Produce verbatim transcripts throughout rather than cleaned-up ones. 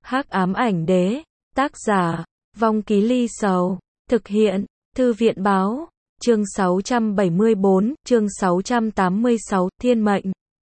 Hắc ám ảnh đế, tác giả, Vong Ký Ly Sầu, thực hiện, Thư viện báo, chương sáu trăm bảy mươi bốn, chương sáu trăm tám mươi sáu, thiên mệnh.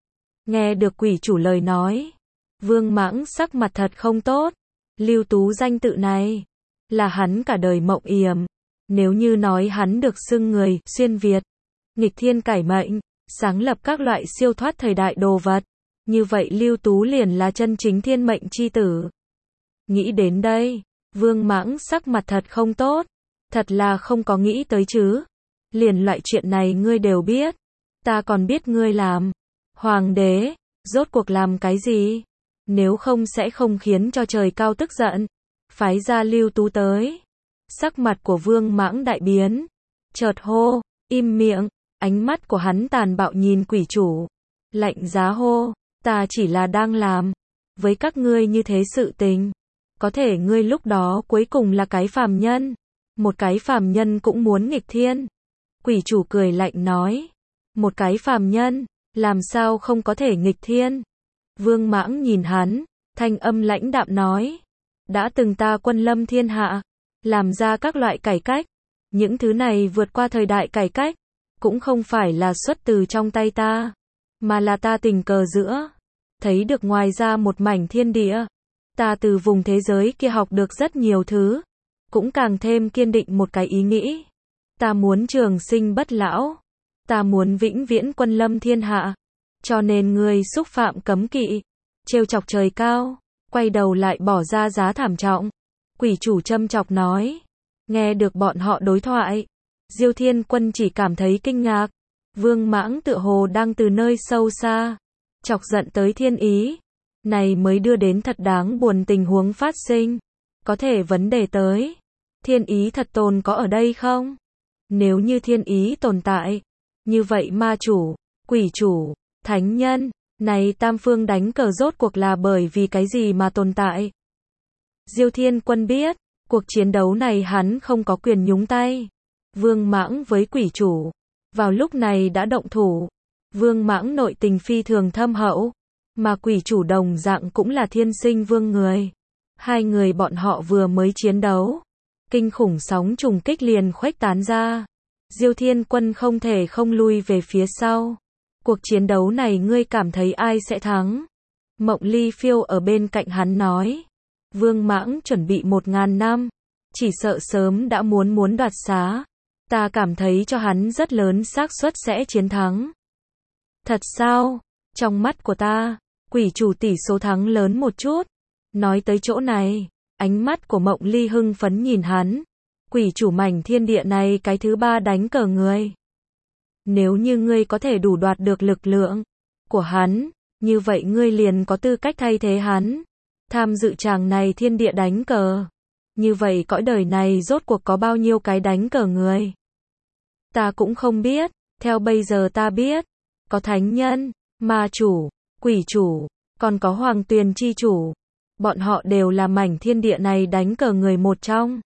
Nghe được quỷ chủ lời nói, Vương Mãng sắc mặt thật không tốt. Lưu Tú danh tự này, là hắn cả đời mộng yểm. Nếu như nói hắn được xưng người, xuyên Việt, nghịch thiên cải mệnh, sáng lập các loại siêu thoát thời đại đồ vật, như vậy Lưu Tú liền là chân chính thiên mệnh chi tử. Nghĩ đến đây, Vương Mãng sắc mặt thật không tốt. Thật là không có nghĩ tới chứ. Liền loại chuyện này ngươi đều biết. Ta còn biết ngươi làm. Hoàng đế, rốt cuộc làm cái gì? Nếu không sẽ không khiến cho trời cao tức giận. Phái ra Lưu Tú tới. Sắc mặt của Vương Mãng đại biến. Chợt hô, im miệng. Ánh mắt của hắn tàn bạo nhìn quỷ chủ. Lạnh giá hô, ta chỉ là đang làm với các ngươi như thế sự tình. Có thể ngươi lúc đó cuối cùng là cái phàm nhân. Một cái phàm nhân cũng muốn nghịch thiên. Quỷ chủ cười lạnh nói. Một cái phàm nhân, làm sao không có thể nghịch thiên? Vương Mãng nhìn hắn, thanh âm lãnh đạm nói. Đã từng ta quân lâm thiên hạ, làm ra các loại cải cách. Những thứ này vượt qua thời đại cải cách, cũng không phải là xuất từ trong tay ta, mà là ta tình cờ giữa. Thấy được ngoài ra một mảnh thiên địa. Ta từ vùng thế giới kia học được rất nhiều thứ. Cũng càng thêm kiên định một cái ý nghĩ. Ta muốn trường sinh bất lão. Ta muốn vĩnh viễn quân lâm thiên hạ. Cho nên ngươi xúc phạm cấm kỵ. Trêu chọc trời cao. Quay đầu lại bỏ ra giá thảm trọng. Quỷ chủ châm chọc nói. Nghe được bọn họ đối thoại. Diêu Thiên Quân chỉ cảm thấy kinh ngạc. Vương Mãng tựa hồ đang từ nơi sâu xa. Chọc giận tới thiên ý. Này mới đưa đến thật đáng buồn tình huống phát sinh. Có thể vấn đề tới. Thiên ý thật tồn có ở đây không? Nếu như thiên ý tồn tại. Như vậy ma chủ, quỷ chủ, thánh nhân. Này tam phương đánh cờ rốt cuộc là bởi vì cái gì mà tồn tại? Diêu Thiên Quân biết. Cuộc chiến đấu này hắn không có quyền nhúng tay. Vương Mãng với quỷ chủ. Vào lúc này đã động thủ. Vương Mãng nội tình phi thường thâm hậu. Mà quỷ chủ đồng dạng cũng là thiên sinh vương người. Hai người bọn họ vừa mới chiến đấu. Kinh khủng sóng trùng kích liền khuếch tán ra. Diêu Thiên Quân không thể không lui về phía sau. Cuộc chiến đấu này ngươi cảm thấy ai sẽ thắng? Mộng Ly Phiêu ở bên cạnh hắn nói. Vương Mãng chuẩn bị một ngàn năm. Chỉ sợ sớm đã muốn muốn đoạt xá. Ta cảm thấy cho hắn rất lớn xác suất sẽ chiến thắng. Thật sao? Trong mắt của ta, quỷ chủ tỷ số thắng lớn một chút. Nói tới chỗ này, ánh mắt của Mộng Ly hưng phấn nhìn hắn. Quỷ chủ mảnh thiên địa này cái thứ ba đánh cờ người. Nếu như ngươi có thể đủ đoạt được lực lượng của hắn, như vậy ngươi liền có tư cách thay thế hắn. Tham dự chàng này thiên địa đánh cờ. Như vậy cõi đời này rốt cuộc có bao nhiêu cái đánh cờ người? Ta cũng không biết, theo bây giờ ta biết. Có thánh nhân, ma chủ, quỷ chủ, còn có hoàng tuyền chi chủ. Bọn họ đều là mảnh thiên địa này đánh cờ người một trong.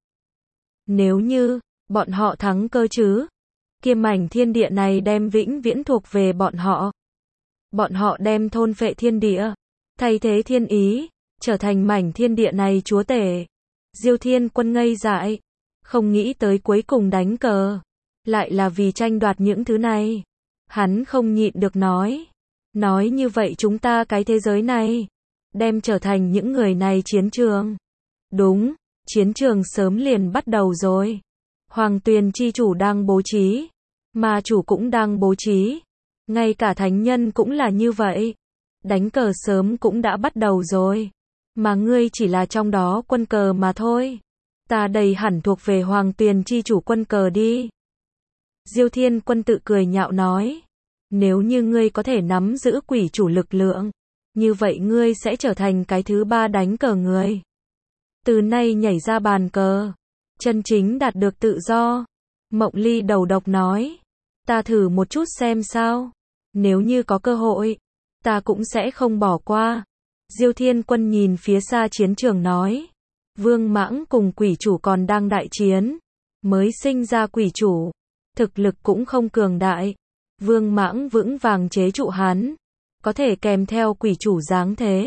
Nếu như, bọn họ thắng cơ chứ, kia mảnh thiên địa này đem vĩnh viễn thuộc về bọn họ. Bọn họ đem thôn phệ thiên địa, thay thế thiên ý, trở thành mảnh thiên địa này chúa tể. Diêu Thiên Quân ngây dại, không nghĩ tới cuối cùng đánh cờ, lại là vì tranh đoạt những thứ này. Hắn không nhịn được nói. Nói như vậy chúng ta cái thế giới này, đem trở thành những người này chiến trường. Đúng, chiến trường sớm liền bắt đầu rồi. Hoàng tuyền chi chủ đang bố trí. Ma chủ cũng đang bố trí. Ngay cả thánh nhân cũng là như vậy. Đánh cờ sớm cũng đã bắt đầu rồi. Mà ngươi chỉ là trong đó quân cờ mà thôi. Ta đây hẳn thuộc về hoàng tuyền chi chủ quân cờ đi. Diêu Thiên Quân tự cười nhạo nói. Nếu như ngươi có thể nắm giữ quỷ chủ lực lượng, như vậy ngươi sẽ trở thành cái thứ ba đánh cờ người. Từ nay nhảy ra bàn cờ, chân chính đạt được tự do. Mộng Ly đầu độc nói. Ta thử một chút xem sao. Nếu như có cơ hội, ta cũng sẽ không bỏ qua. Diêu Thiên Quân nhìn phía xa chiến trường nói. Vương Mãng cùng quỷ chủ còn đang đại chiến. Mới sinh ra quỷ chủ, thực lực cũng không cường đại. Vương Mãng vững vàng chế trụ hắn. Có thể kèm theo quỷ chủ dáng thế.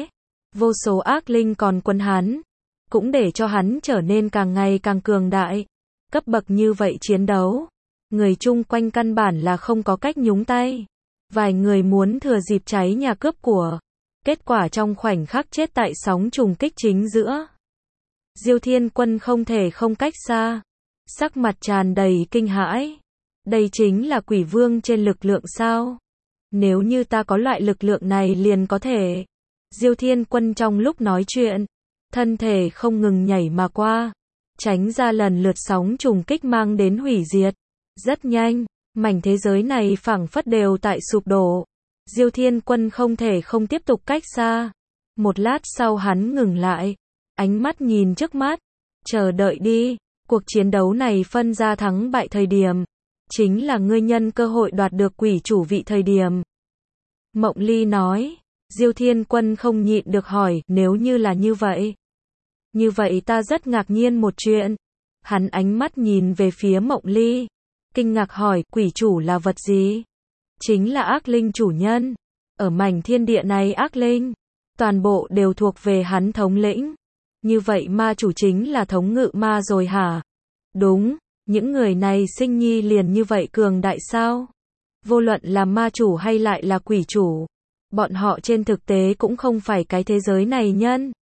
Vô số ác linh còn quấn hắn, cũng để cho hắn trở nên càng ngày càng cường đại. Cấp bậc như vậy chiến đấu, người chung quanh căn bản là không có cách nhúng tay. Vài người muốn thừa dịp cháy nhà cướp của, kết quả trong khoảnh khắc chết tại sóng trùng kích chính giữa. Diêu Thiên Quân không thể không cách xa, sắc mặt tràn đầy kinh hãi. Đây chính là quỷ vương trên lực lượng sao? Nếu như ta có loại lực lượng này liền có thể. Diêu Thiên Quân trong lúc nói chuyện, thân thể không ngừng nhảy mà qua, tránh ra lần lượt sóng trùng kích mang đến hủy diệt. Rất nhanh, mảnh thế giới này phảng phất đều tại sụp đổ. Diêu Thiên Quân không thể không tiếp tục cách xa. Một lát sau hắn ngừng lại, ánh mắt nhìn trước mắt, chờ đợi đi. Cuộc chiến đấu này phân ra thắng bại thời điểm, chính là ngươi nhân cơ hội đoạt được quỷ chủ vị thời điểm. Mộng Ly nói. Diêu Thiên Quân không nhịn được hỏi, nếu như là như vậy. Như vậy ta rất ngạc nhiên một chuyện. Hắn ánh mắt nhìn về phía Mộng Ly, kinh ngạc hỏi, quỷ chủ là vật gì? Chính là ác linh chủ nhân. Ở mảnh thiên địa này ác linh, toàn bộ đều thuộc về hắn thống lĩnh. Như vậy ma chủ chính là thống ngự ma rồi hả? Đúng, những người này sinh nhi liền như vậy cường đại sao? Vô luận là ma chủ hay lại là quỷ chủ, bọn họ trên thực tế cũng không phải cái thế giới này nhân.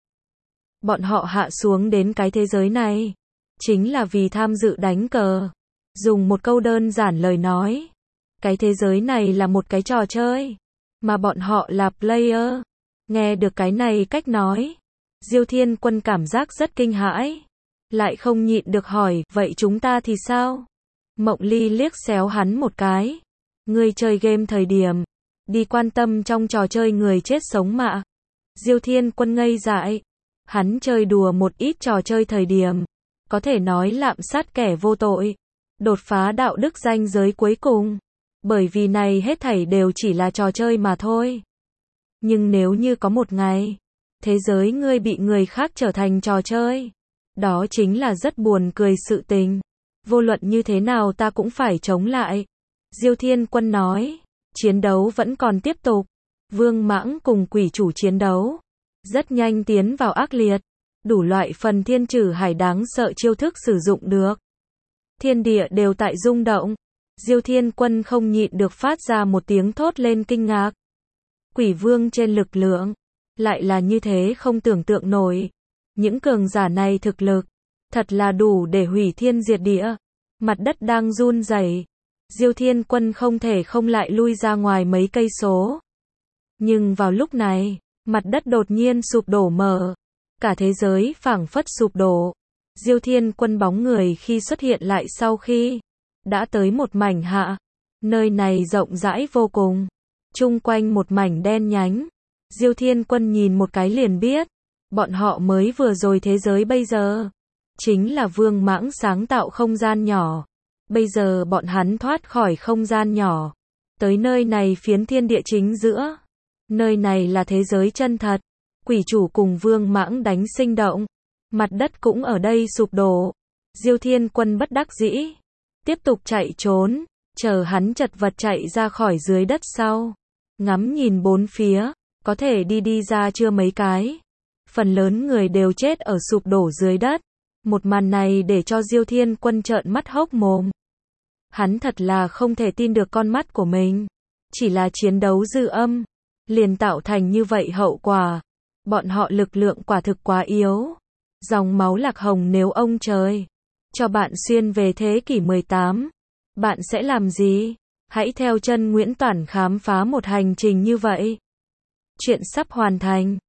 Bọn họ hạ xuống đến cái thế giới này, chính là vì tham dự đánh cờ. Dùng một câu đơn giản lời nói, cái thế giới này là một cái trò chơi, mà bọn họ là player. Nghe được cái này cách nói, Diêu Thiên Quân cảm giác rất kinh hãi, lại không nhịn được hỏi, vậy chúng ta thì sao? Mộng Ly liếc xéo hắn một cái. Ngươi chơi game thời điểm, đi quan tâm trong trò chơi người chết sống mạ. Diêu Thiên Quân ngây dại. Hắn chơi đùa một ít trò chơi thời điểm, có thể nói lạm sát kẻ vô tội, đột phá đạo đức ranh giới cuối cùng. Bởi vì này hết thảy đều chỉ là trò chơi mà thôi. Nhưng nếu như có một ngày, thế giới ngươi bị người khác trở thành trò chơi, đó chính là rất buồn cười sự tình. Vô luận như thế nào ta cũng phải chống lại. Diêu Thiên Quân nói. Chiến đấu vẫn còn tiếp tục. Vương Mãng cùng quỷ chủ chiến đấu, rất nhanh tiến vào ác liệt. Đủ loại phần thiên trừ hải đáng sợ chiêu thức sử dụng được. Thiên địa đều tại rung động. Diêu Thiên Quân không nhịn được phát ra một tiếng thốt lên kinh ngạc. Quỷ vương trên lực lượng, lại là như thế không tưởng tượng nổi. Những cường giả này thực lực, thật là đủ để hủy thiên diệt địa. Mặt đất đang run rẩy. Diêu Thiên Quân không thể không lại lui ra ngoài mấy cây số. Nhưng vào lúc này, mặt đất đột nhiên sụp đổ mở. Cả thế giới phảng phất sụp đổ. Diêu Thiên Quân bóng người khi xuất hiện lại sau khi đã tới một mảnh hạ. Nơi này rộng rãi vô cùng. Chung quanh một mảnh đen nhánh. Diêu Thiên Quân nhìn một cái liền biết. Bọn họ mới vừa rồi thế giới bây giờ. Chính là Vương Mãng sáng tạo không gian nhỏ. Bây giờ bọn hắn thoát khỏi không gian nhỏ. Tới nơi này phiến thiên địa chính giữa. Nơi này là thế giới chân thật. Quỷ chủ cùng Vương Mãng đánh sinh động. Mặt đất cũng ở đây sụp đổ. Diêu Thiên Quân bất đắc dĩ. Tiếp tục chạy trốn. Chờ hắn chật vật chạy ra khỏi dưới đất sau. Ngắm nhìn bốn phía. Có thể đi đi ra chưa mấy cái. Phần lớn người đều chết ở sụp đổ dưới đất. Một màn này để cho Diêu Thiên Quân trợn mắt hốc mồm. Hắn thật là không thể tin được con mắt của mình. Chỉ là chiến đấu dư âm, liền tạo thành như vậy hậu quả. Bọn họ lực lượng quả thực quá yếu. Dòng máu Lạc Hồng nếu ông trời cho bạn xuyên về thế kỷ mười tám, bạn sẽ làm gì? Hãy theo chân Nguyễn Toản khám phá một hành trình như vậy. Chuyện sắp hoàn thành.